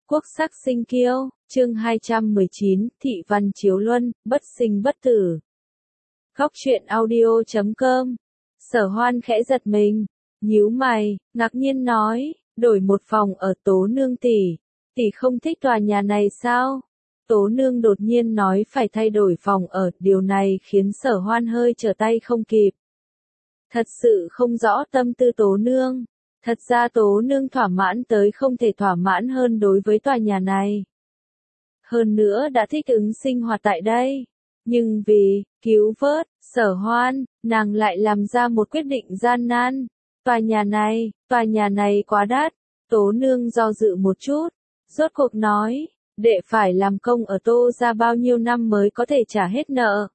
Quốc sắc sinh kiêu, chương 219, Thị Văn Chiếu Luân, bất sinh bất tử. Góc truyện audio.com. Sở Hoan khẽ giật mình, nhíu mày, ngạc nhiên nói, đổi một phòng ở Tố Nương tỷ không thích tòa nhà này sao? Tố Nương đột nhiên nói phải thay đổi phòng ở, điều này khiến Sở Hoan hơi trở tay không kịp. Thật sự không rõ tâm tư Tố Nương. Thật ra Tố Nương thỏa mãn tới không thể thỏa mãn hơn đối với tòa nhà này. Hơn nữa đã thích ứng sinh hoạt tại đây. Nhưng vì cứu vớt Sở Hoan, nàng lại làm ra một quyết định gian nan. Tòa nhà này quá đắt. Tố Nương do dự một chút, rốt cuộc nói, đệ phải làm công ở Tô gia bao nhiêu năm mới có thể trả hết nợ.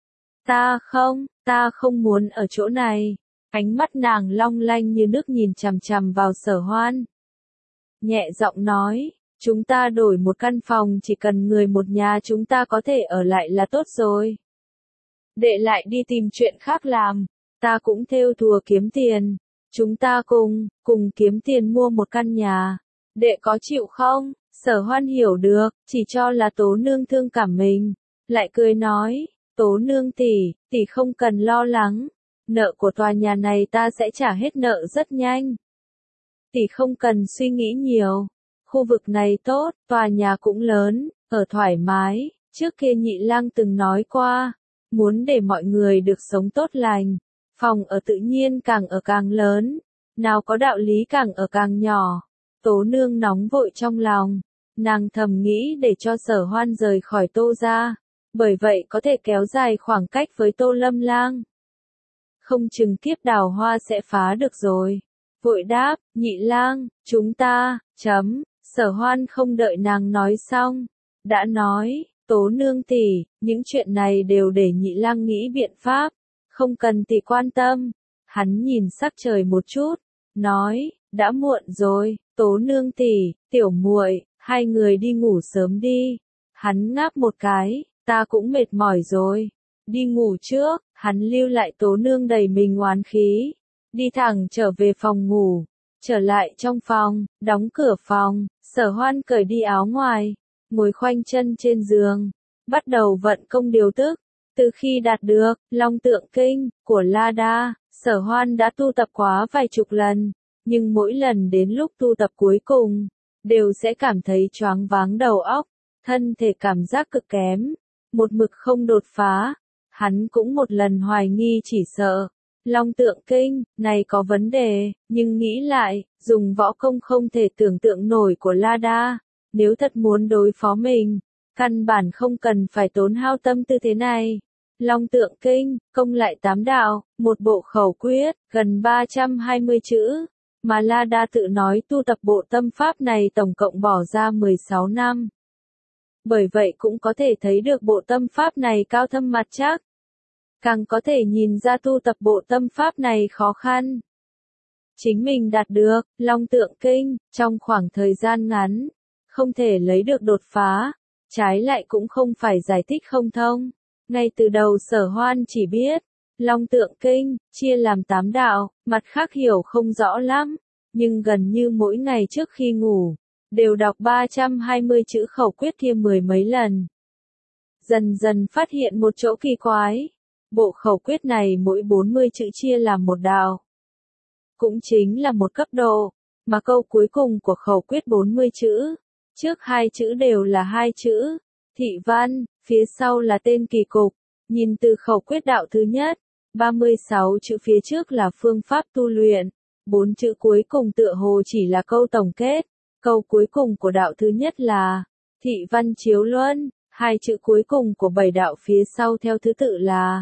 Ta không muốn ở chỗ này. Ánh mắt nàng long lanh như nước nhìn chằm chằm vào Sở Hoan. Nhẹ giọng nói, chúng ta đổi một căn phòng, chỉ cần người một nhà chúng ta có thể ở lại là tốt rồi. Đệ lại đi tìm chuyện khác làm, ta cũng thêu thùa kiếm tiền. Chúng ta cùng kiếm tiền mua một căn nhà. Đệ có chịu không? Sở Hoan hiểu được, chỉ cho là Tố Nương thương cảm mình. Lại cười nói, Tố Nương tỷ không cần lo lắng. Nợ của tòa nhà này ta sẽ trả hết nợ rất nhanh. Tỷ không cần suy nghĩ nhiều. Khu vực này tốt, tòa nhà cũng lớn, ở thoải mái. Trước kia Nhị Lang từng nói qua, muốn để mọi người được sống tốt lành. Phòng ở tự nhiên càng ở càng lớn, nào có đạo lý càng ở càng nhỏ. Tố Nương nóng vội trong lòng, nàng thầm nghĩ để cho Sở Hoan rời khỏi Tô gia, bởi vậy có thể kéo dài khoảng cách với Tô Lâm Lang. Không chừng kiếp đào hoa sẽ phá được rồi. Vội đáp, Nhị Lang, chúng ta, Sở Hoan không đợi nàng nói xong, đã nói, Tố Nương tỷ, những chuyện này đều để Nhị Lang nghĩ biện pháp, không cần tỷ quan tâm. Hắn nhìn sắc trời một chút, nói, đã muộn rồi, Tố Nương tỷ, tiểu muội, hai người đi ngủ sớm đi. Hắn ngáp một cái, ta cũng mệt mỏi rồi. Đi ngủ trước, hắn lưu lại Tố Nương đầy mình oán khí. Đi thẳng trở về phòng ngủ. Trở lại trong phòng, đóng cửa phòng, Sở Hoan cởi đi áo ngoài, ngồi khoanh chân trên giường, bắt đầu vận công điều tức. Từ khi đạt được Long Tượng Kinh của La Đa, Sở Hoan đã tu tập quá vài chục lần, nhưng mỗi lần đến lúc tu tập cuối cùng, đều sẽ cảm thấy choáng váng đầu óc, thân thể cảm giác cực kém, một mực không đột phá. Hắn cũng một lần hoài nghi chỉ sợ Long Tượng Kinh này có vấn đề, nhưng nghĩ lại, dùng võ công không thể tưởng tượng nổi của La Đa, nếu thật muốn đối phó mình, căn bản không cần phải tốn hao tâm tư thế này. Long Tượng Kinh, công lại 8 đạo, một bộ khẩu quyết, gần 320 chữ, mà La Đa tự nói tu tập bộ tâm pháp này tổng cộng bỏ ra 16 năm. Bởi vậy cũng có thể thấy được bộ tâm pháp này cao thâm mặt chắc. Càng có thể nhìn ra tu tập bộ tâm pháp này khó khăn. Chính mình đạt được Long Tượng Kinh trong khoảng thời gian ngắn, không thể lấy được đột phá, trái lại cũng không phải giải thích không thông. Ngay từ đầu Sở Hoan chỉ biết Long Tượng Kinh chia làm 8 đạo, mặt khác hiểu không rõ lắm, nhưng gần như mỗi ngày trước khi ngủ đều đọc 320 chữ khẩu quyết kia mười mấy lần. Dần dần phát hiện một chỗ kỳ quái. Bộ khẩu quyết này mỗi 40 chữ chia làm một đạo. Cũng chính là một cấp độ, mà câu cuối cùng của khẩu quyết 40 chữ, trước hai chữ đều là hai chữ, thị văn, phía sau là tên kỳ cục. Nhìn từ khẩu quyết đạo thứ nhất, 36 chữ phía trước là phương pháp tu luyện, 4 chữ cuối cùng tựa hồ chỉ là câu tổng kết. Câu cuối cùng của đạo thứ nhất là Thị Văn Chiếu Luân, hai chữ cuối cùng của 7 đạo phía sau theo thứ tự là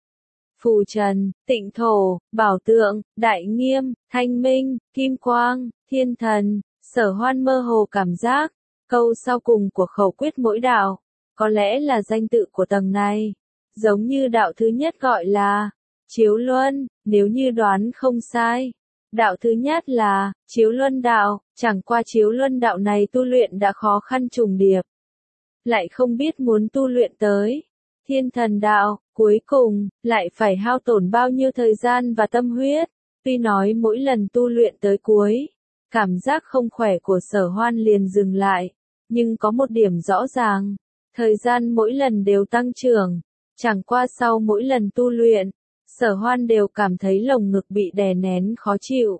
Phù Trần, Tịnh Thổ, Bảo Tượng, Đại Nghiêm, Thanh Minh, Kim Quang, Thiên Thần. Sở Hoan mơ hồ cảm giác, câu sau cùng của khẩu quyết mỗi đạo, có lẽ là danh tự của tầng này. Giống như đạo thứ nhất gọi là Chiếu Luân, nếu như đoán không sai. Đạo thứ nhất là Chiếu Luân đạo, chẳng qua Chiếu Luân đạo này tu luyện đã khó khăn trùng điệp. Lại không biết muốn tu luyện tới Thiên Thần đạo, cuối cùng, lại phải hao tổn bao nhiêu thời gian và tâm huyết. Tuy nói mỗi lần tu luyện tới cuối, Cảm giác không khỏe của Sở Hoan liền dừng lại, nhưng có một điểm rõ ràng, thời gian mỗi lần đều tăng trưởng, chẳng qua sau mỗi lần tu luyện, Sở Hoan đều cảm thấy lồng ngực bị đè nén khó chịu.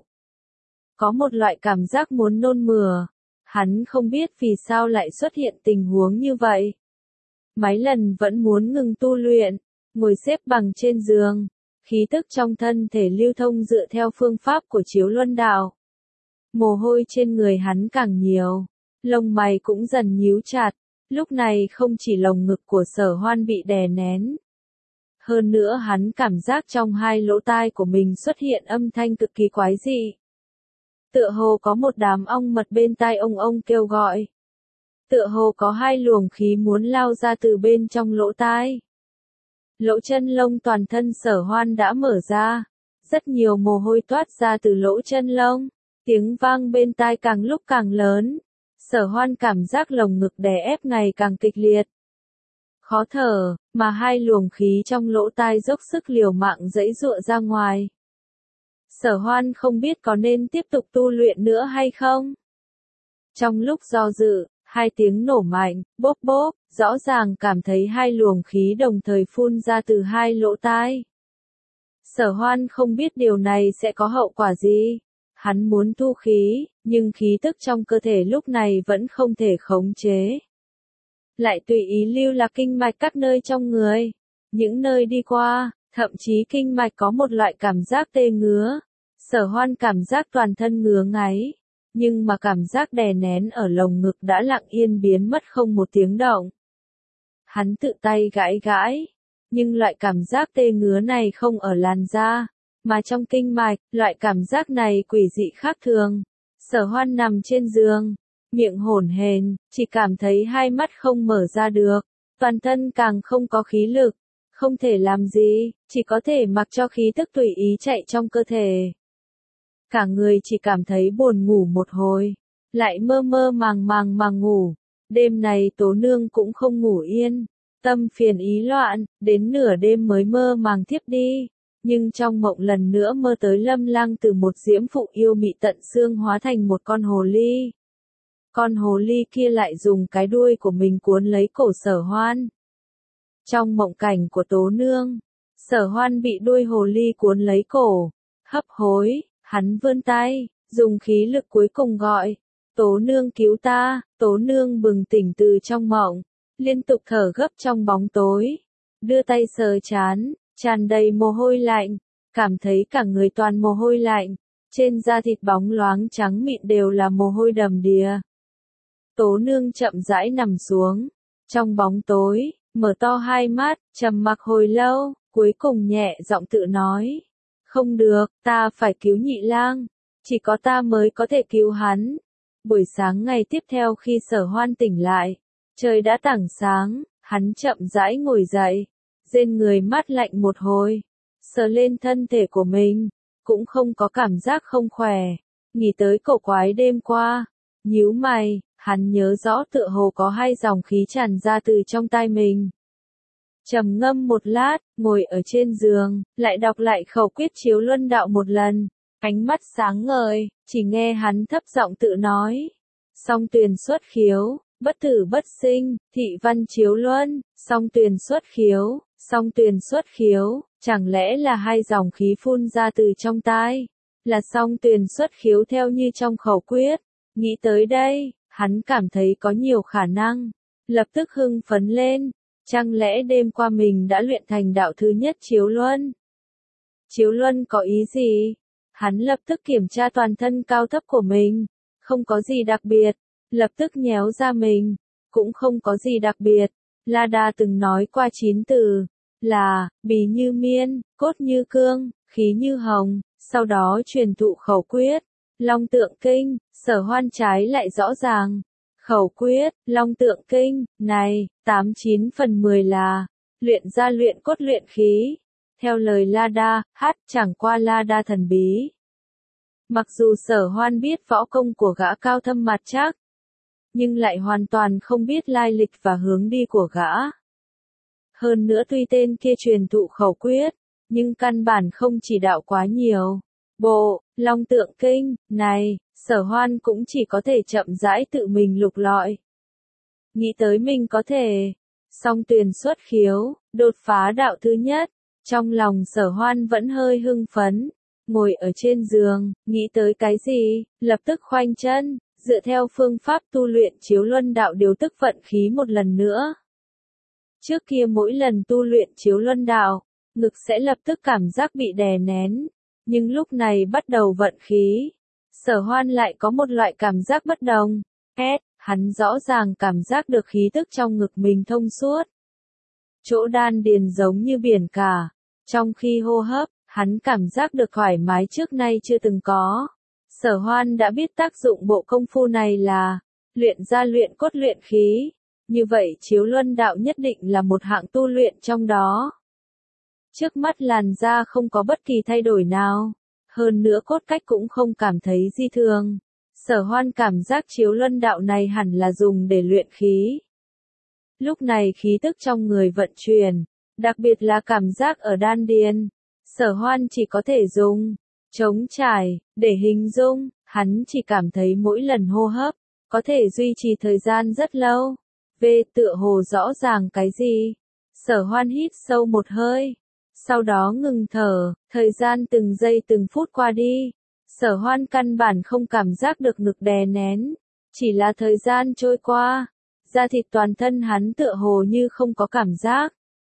Có một loại cảm giác muốn nôn mửa, hắn không biết vì sao lại xuất hiện tình huống như vậy. Mấy lần vẫn muốn ngừng tu luyện, ngồi xếp bằng trên giường, khí tức trong thân thể lưu thông dựa theo phương pháp của Chiếu Luân Đạo. Mồ hôi trên người hắn càng nhiều, lông mày cũng dần nhíu chặt, lúc này không chỉ lồng ngực của Sở Hoan bị đè nén. Hơn nữa hắn cảm giác trong hai lỗ tai của mình xuất hiện âm thanh cực kỳ quái dị. Tựa hồ có một đám ong mật bên tai ông kêu gọi. Tựa hồ có hai luồng khí muốn lao ra từ bên trong lỗ tai. Lỗ chân lông toàn thân Sở Hoan đã mở ra, rất nhiều mồ hôi toát ra từ lỗ chân lông, tiếng vang bên tai càng lúc càng lớn. Sở Hoan cảm giác lồng ngực đè ép ngày càng kịch liệt. Khó thở, mà hai luồng khí trong lỗ tai dốc sức liều mạng giãy giụa ra ngoài. Sở Hoan không biết có nên tiếp tục tu luyện nữa hay không. Trong lúc do dự, hai tiếng nổ mạnh, bốp bốp, rõ ràng cảm thấy hai luồng khí đồng thời phun ra từ hai lỗ tai. Sở Hoan không biết điều này sẽ có hậu quả gì. Hắn muốn thu khí, nhưng khí tức trong cơ thể lúc này vẫn không thể khống chế. Lại tùy ý lưu lạc kinh mạch các nơi trong người. Những nơi đi qua, thậm chí kinh mạch có một loại cảm giác tê ngứa. Sở Hoan cảm giác toàn thân ngứa ngáy. Nhưng mà cảm giác đè nén ở lồng ngực đã lặng yên biến mất không một tiếng động. Hắn tự tay gãi gãi. Nhưng loại cảm giác tê ngứa này không ở làn da, mà trong kinh mạch, loại cảm giác này quỷ dị khác thường. Sở Hoan nằm trên giường, miệng hổn hển, chỉ cảm thấy hai mắt không mở ra được, toàn thân càng không có khí lực, không thể làm gì, chỉ có thể mặc cho khí tức tùy ý chạy trong cơ thể. Cả người chỉ cảm thấy buồn ngủ một hồi, lại mơ mơ màng màng mà ngủ. Đêm này Tố Nương cũng không ngủ yên, tâm phiền ý loạn, đến nửa đêm mới mơ màng thiếp đi. Nhưng trong mộng lần nữa mơ tới Lâm Lăng từ một diễm phụ yêu mị tận xương hóa thành một con hồ ly. Con hồ ly kia lại dùng cái đuôi của mình cuốn lấy cổ Sở Hoan. Trong mộng cảnh của Tố Nương, Sở Hoan bị đuôi hồ ly cuốn lấy cổ, hấp hối, hắn vươn tay, dùng khí lực cuối cùng gọi, Tố Nương cứu ta. Tố Nương bừng tỉnh từ trong mộng, liên tục thở gấp trong bóng tối, đưa tay sờ trán, tràn đầy mồ hôi lạnh, cảm thấy cả người toàn mồ hôi lạnh, trên da thịt bóng loáng trắng mịn đều là mồ hôi đầm đìa. Tố Nương chậm rãi nằm xuống, trong bóng tối, mở to hai mắt, trầm mặc hồi lâu, cuối cùng nhẹ giọng tự nói, không được, ta phải cứu Nhị Lang, chỉ có ta mới có thể cứu hắn. Buổi sáng ngày tiếp theo khi Sở Hoan tỉnh lại, trời đã tảng sáng, hắn chậm rãi ngồi dậy, rên người mát lạnh một hồi, sờ lên thân thể của mình, cũng không có cảm giác không khỏe, nghĩ tới cổ quái đêm qua, nhíu mày, hắn nhớ rõ tựa hồ có hai dòng khí tràn ra từ trong tai mình. Trầm ngâm một lát, ngồi ở trên giường, lại đọc lại khẩu quyết Chiếu Luân Đạo một lần, ánh mắt sáng ngời, chỉ nghe hắn thấp giọng tự nói, song tuyền xuất khiếu, bất tử bất sinh, thị văn chiếu luân, song tuyền xuất khiếu, song tuyền xuất khiếu, chẳng lẽ là hai dòng khí phun ra từ trong tai, là song tuyền xuất khiếu theo như trong khẩu quyết. Nghĩ tới đây, hắn cảm thấy có nhiều khả năng, lập tức hưng phấn lên, chẳng lẽ đêm qua mình đã luyện thành đạo thứ nhất Chiếu Luân? Chiếu Luân có ý gì? Hắn lập tức kiểm tra toàn thân cao thấp của mình, không có gì đặc biệt, lập tức nhéo ra mình, cũng không có gì đặc biệt. La Đa từng nói qua 9 từ, là, bì như miên, cốt như cương, khí như hồng, sau đó truyền thụ khẩu quyết, Long Tượng Kinh. Sở Hoan trái lại rõ ràng, khẩu quyết, Long Tượng Kinh, này, 89 phần 10 là, luyện ra luyện cốt luyện khí. Theo lời La Đa, chẳng qua La Đa thần bí. Mặc dù Sở Hoan biết võ công của gã cao thâm mặt chắc, nhưng lại hoàn toàn không biết lai lịch và hướng đi của gã. Hơn nữa tuy tên kia truyền thụ khẩu quyết, nhưng căn bản không chỉ đạo quá nhiều. Long Tượng Kinh, này, Sở Hoan cũng chỉ có thể chậm rãi tự mình lục lọi. Nghĩ tới mình có thể, song tuyền xuất khiếu, đột phá đạo thứ nhất, trong lòng Sở Hoan vẫn hơi hưng phấn, ngồi ở trên giường, nghĩ tới cái gì, lập tức khoanh chân, dựa theo phương pháp tu luyện Chiếu Luân Đạo điều tức vận khí một lần nữa. Trước kia mỗi lần tu luyện Chiếu Luân Đạo, ngực sẽ lập tức cảm giác bị đè nén, nhưng lúc này bắt đầu vận khí, Sở Hoan lại có một loại cảm giác bất đồng. Hắn rõ ràng cảm giác được khí tức trong ngực mình thông suốt. Chỗ đan điền giống như biển cả, trong khi hô hấp, hắn cảm giác được thoải mái trước nay chưa từng có. Sở Hoan đã biết tác dụng bộ công phu này là luyện ra luyện cốt luyện khí, như vậy Chiếu Luân Đạo nhất định là một hạng tu luyện trong đó. Trước mắt làn da không có bất kỳ thay đổi nào, hơn nữa cốt cách cũng không cảm thấy dị thường. Sở Hoan cảm giác Chiếu Luân Đạo này hẳn là dùng để luyện khí. Lúc này khí tức trong người vận chuyển, đặc biệt là cảm giác ở đan điền, Sở Hoan chỉ có thể dùng trống trải để hình dung, hắn chỉ cảm thấy mỗi lần hô hấp có thể duy trì thời gian rất lâu. Tựa hồ rõ ràng cái gì? Sở Hoan hít sâu một hơi, sau đó ngừng thở, thời gian từng giây từng phút qua đi. Sở Hoan căn bản không cảm giác được ngực đè nén, chỉ là thời gian trôi qua, da thịt toàn thân hắn tựa hồ như không có cảm giác.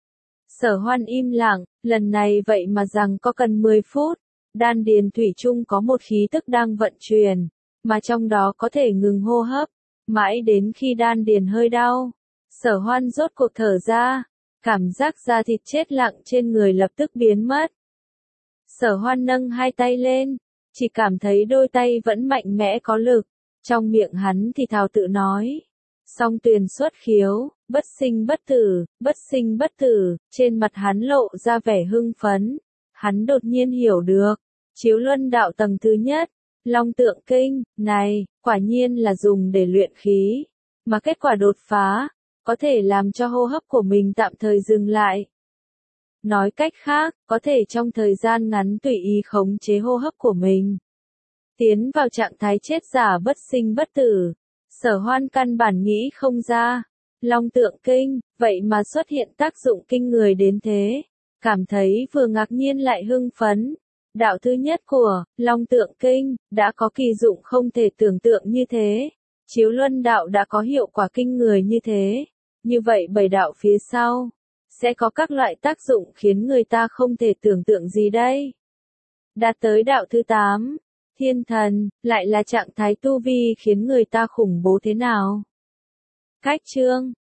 Sở Hoan im lặng, lần này vậy mà rằng có cần 10 phút, đan điền thủy chung có một khí tức đang vận chuyển, mà trong đó có thể ngừng hô hấp, mãi đến khi đan điền hơi đau. Sở Hoan rốt cuộc thở ra, cảm giác da thịt chết lặng trên người lập tức biến mất. Sở Hoan nâng hai tay lên, chỉ cảm thấy đôi tay vẫn mạnh mẽ có lực, trong miệng hắn thì thào tự nói. Song tuyền xuất khiếu, bất sinh bất tử, bất sinh bất tử, trên mặt hắn lộ ra vẻ hưng phấn. Hắn đột nhiên hiểu được, Chiếu Luân Đạo tầng thứ nhất, Long Tượng Kinh, này, quả nhiên là dùng để luyện khí, mà kết quả đột phá, có thể làm cho hô hấp của mình tạm thời dừng lại. Nói cách khác, có thể trong thời gian ngắn tùy ý khống chế hô hấp của mình. Tiến vào trạng thái chết giả bất sinh bất tử. Sở Hoan căn bản nghĩ không ra. Long Tượng Kinh, vậy mà xuất hiện tác dụng kinh người đến thế. Cảm thấy vừa ngạc nhiên lại hưng phấn. Đạo thứ nhất của Long Tượng Kinh đã có kỳ dụng không thể tưởng tượng như thế. Chiếu Luân Đạo đã có hiệu quả kinh người như thế. Như vậy 7 đạo phía sau sẽ có các loại tác dụng khiến người ta không thể tưởng tượng gì đây. Đạt tới đạo thứ 8, Thiên Thần, lại là trạng thái tu vi khiến người ta khủng bố thế nào. Cách chương